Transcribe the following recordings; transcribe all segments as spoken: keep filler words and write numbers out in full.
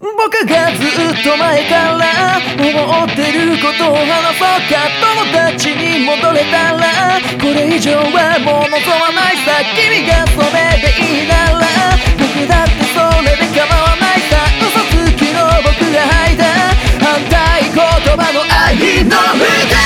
僕がずっと前から思ってることを話そうか。友達に戻れたらこれ以上はもう望まないさ。君がそれでいいなら僕だってそれで構わないさ。嘘つきの僕が吐いた反対言葉の愛の歌。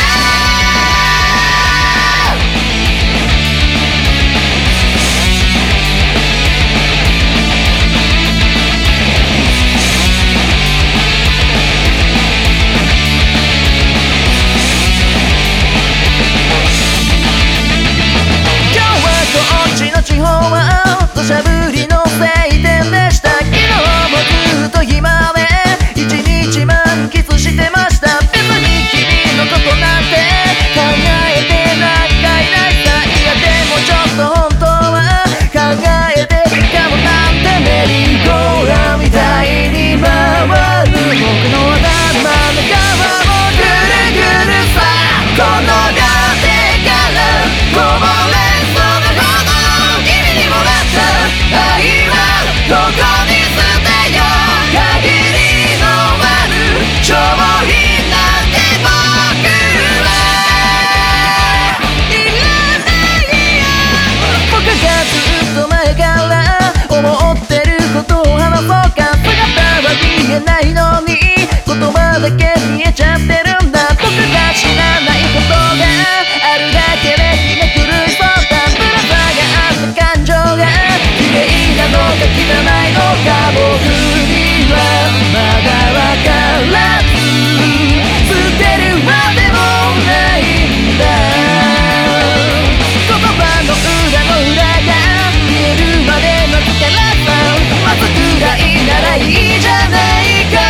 地方は土砂降りの晴天でした。昨日もずっと暇で一日満喫してました。別に君のことなんて考えてなんかいないさ。いやでもちょっと本当は考えてるかもなんて。メリーゴーランみたいに回る僕の頭の中もぐるぐるさ。この崖からこぼれ愛はどこに捨てよう。限りのある商品なんて僕はいらないよ。僕がずっと前から思ってることを話そうか。姿は見えないのに言葉だけ見えちゃってるんだ。僕が知らないことがあるだけで気が狂いそうだ。ぶら下があった感情が綺麗なのか汚いのか僕にはまだわからず。捨てるまでもないんだ。言葉の裏の裏が見えるまで待つからさ。待つくらいならいいじゃないか。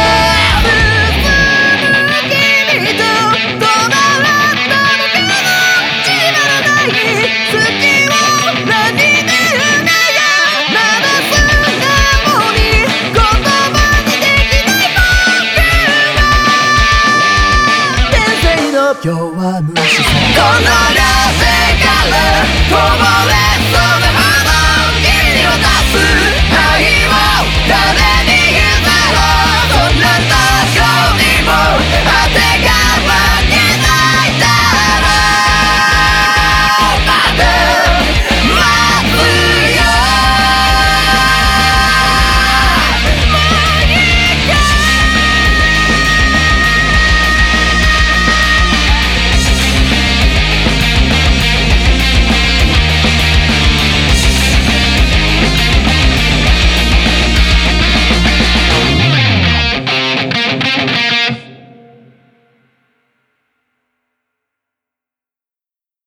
進む君と止まらったのかも決まらない月を何で今日は無視さ。